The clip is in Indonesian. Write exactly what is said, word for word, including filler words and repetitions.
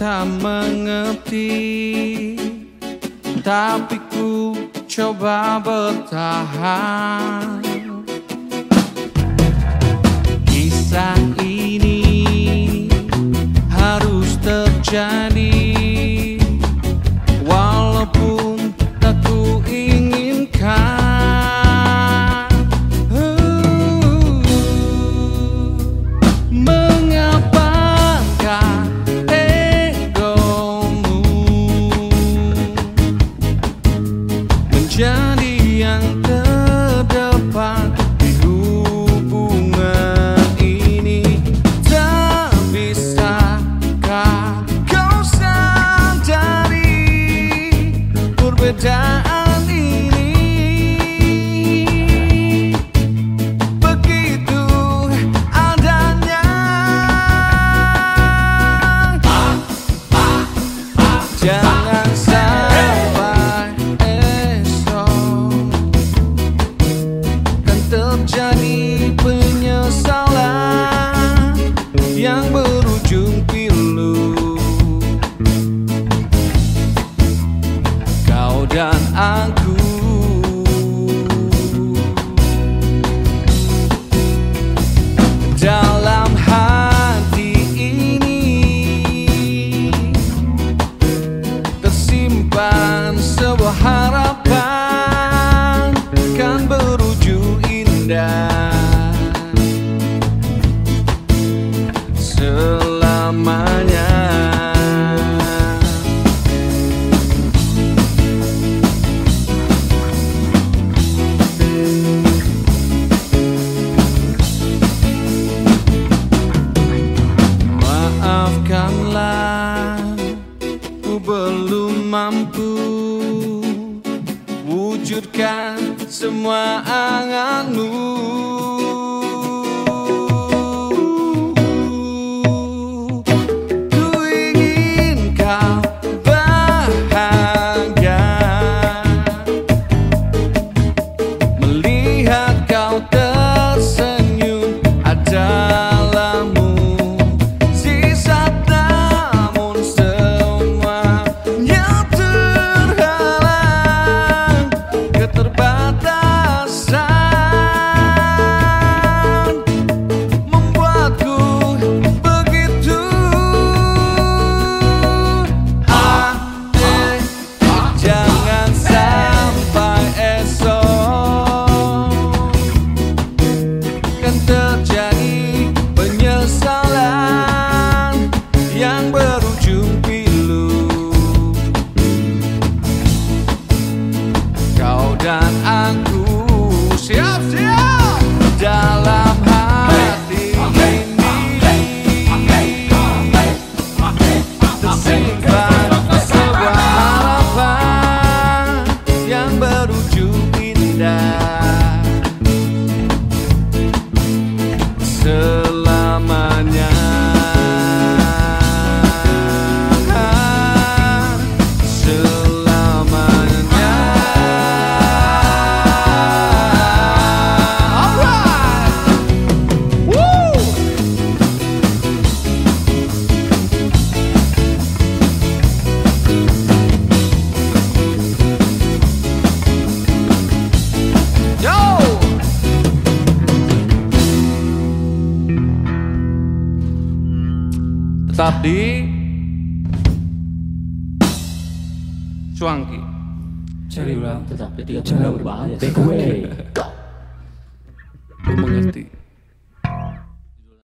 tak mengerti, tapi ku coba bertahan. Kisah ini harus terjadi, walaupun tak ku inginkan. Mengapakah egomu menjadi yang terdepan di hubungan ini? Tak bisakah kau sadari perbedaan ini? Begitu adanya. Jangan sampai esok kan terjadi penyesalan yang berujung pilu. Kau dan aku dalam hati ini tersimpan sebuah harapan kan berujung indah selamanya. Maafkanlah, ku belum mampu wujudkan semua anganmu. Ku ingin kau bahagia, melihat kau tersenyum adalah-Mu. Sisa namun semuanya terhalang keterbatasan membuatku begitu hati. Jangan sampai esok kan terjadi penyesalan yang berujung pilu. Kau dan aku siap-siap dalam hati ini tersimpan sebuah harapan yang berujung indah selamanya. Selamanya. Alright. Woo. Yo. Tetap di Cuangki. Cari ulang tetap di tiga channel berbahaya. Take away. Lu mengerti.